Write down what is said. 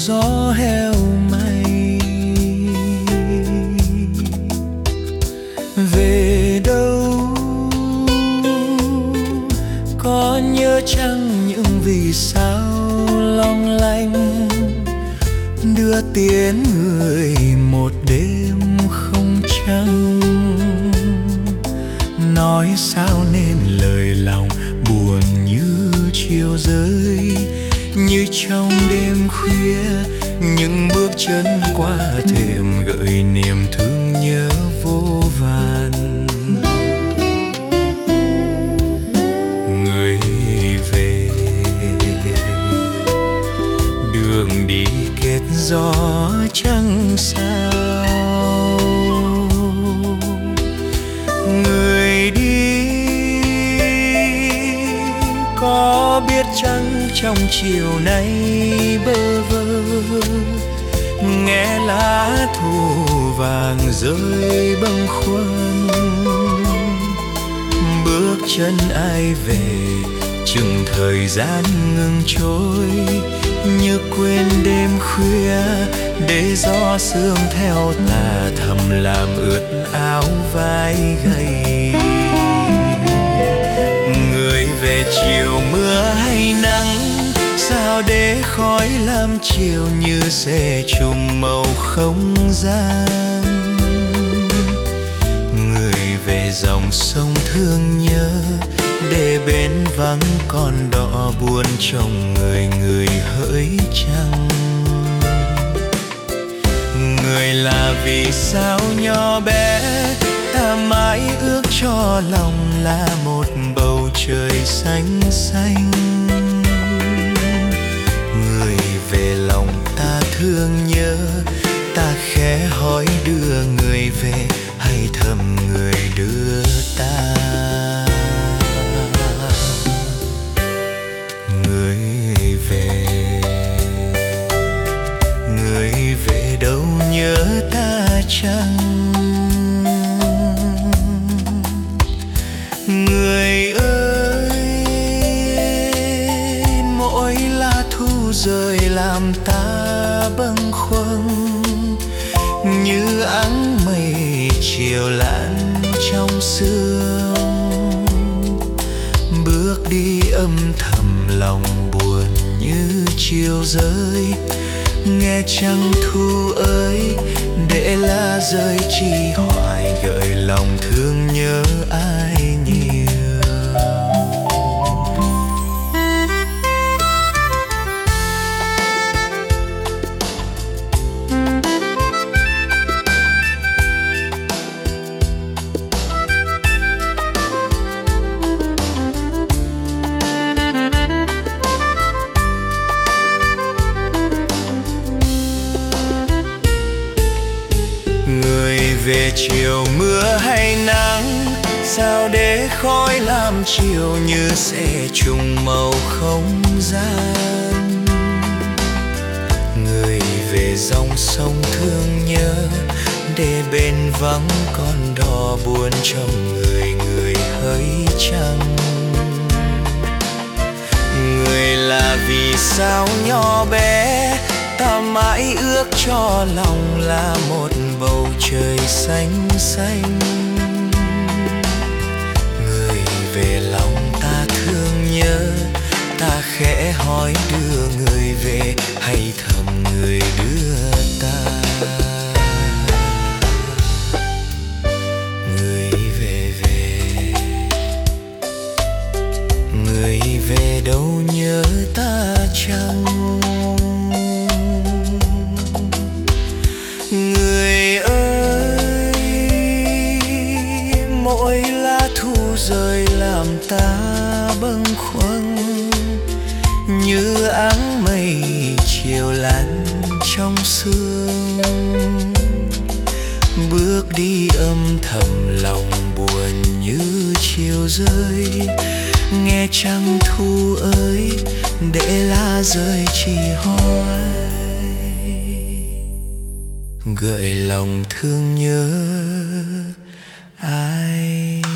gió heo may. Về đâu có nhớ chăng những vì sao long lanh đưa tiến người một đêm không trăng. Nói sao nên lời lòng buồn như chiều rơi, như trong đêm khuya những bước chân qua thềm gợi niềm thương nhớ vô vàn. Người về đường đi kết gió trăng sao, người đi có biết chăng trong chiều nay bơ vơ nghe lá thu vàng rơi bâng khuâng. Bước chân ai về chừng thời gian ngừng trôi, như quên đêm khuya để gió sương theo tà thầm làm ướt áo vai gầy. Người về chiều mưa hay nắng, sao để khói lam chiều như sẽ trùng màu không gian. Người về dòng sông thương nhớ, để bên vắng con đỏ buồn trong người người hỡi trăng. Người là vì sao nhỏ bé, ta mãi ước cho lòng là một bầu trời xanh xanh. Người về lòng ta thương nhớ, ta khẽ hỏi đưa người về hay thầm người đưa ta. Người về đâu nhớ ta chăng? Người ơi, mỗi lá thu rơi làm ta bâng khuâng, như áng mây chiều lãng trong sương. Bước đi âm thầm lòng buồn như chiều rơi, nghe trăng thu ơi để lá rơi chi hoài gợi lòng thương nhớ ai nhiều. Về chiều mưa hay nắng, sao để khói lam chiều như sẽ trùng màu không gian. Người về dòng sông thương nhớ, để bên vắng con đò buồn trong người người hỡi trăng. Người là vì sao nhỏ bé, ta mãi ước cho lòng là một bầu trời xanh xanh. Người về lòng ta thương nhớ, ta khẽ hỏi đưa người về hay thầm người đưa ta. Người về người về đâu nhớ ta chăng? Người ơi, mỗi lá thu rơi làm ta bâng khuâng, như áng mây chiều lan trong sương. Bước đi âm thầm lòng buồn như chiều rơi, nghe trăng thu ơi để lá rơi chi hoài gợi lòng thương nhớ ai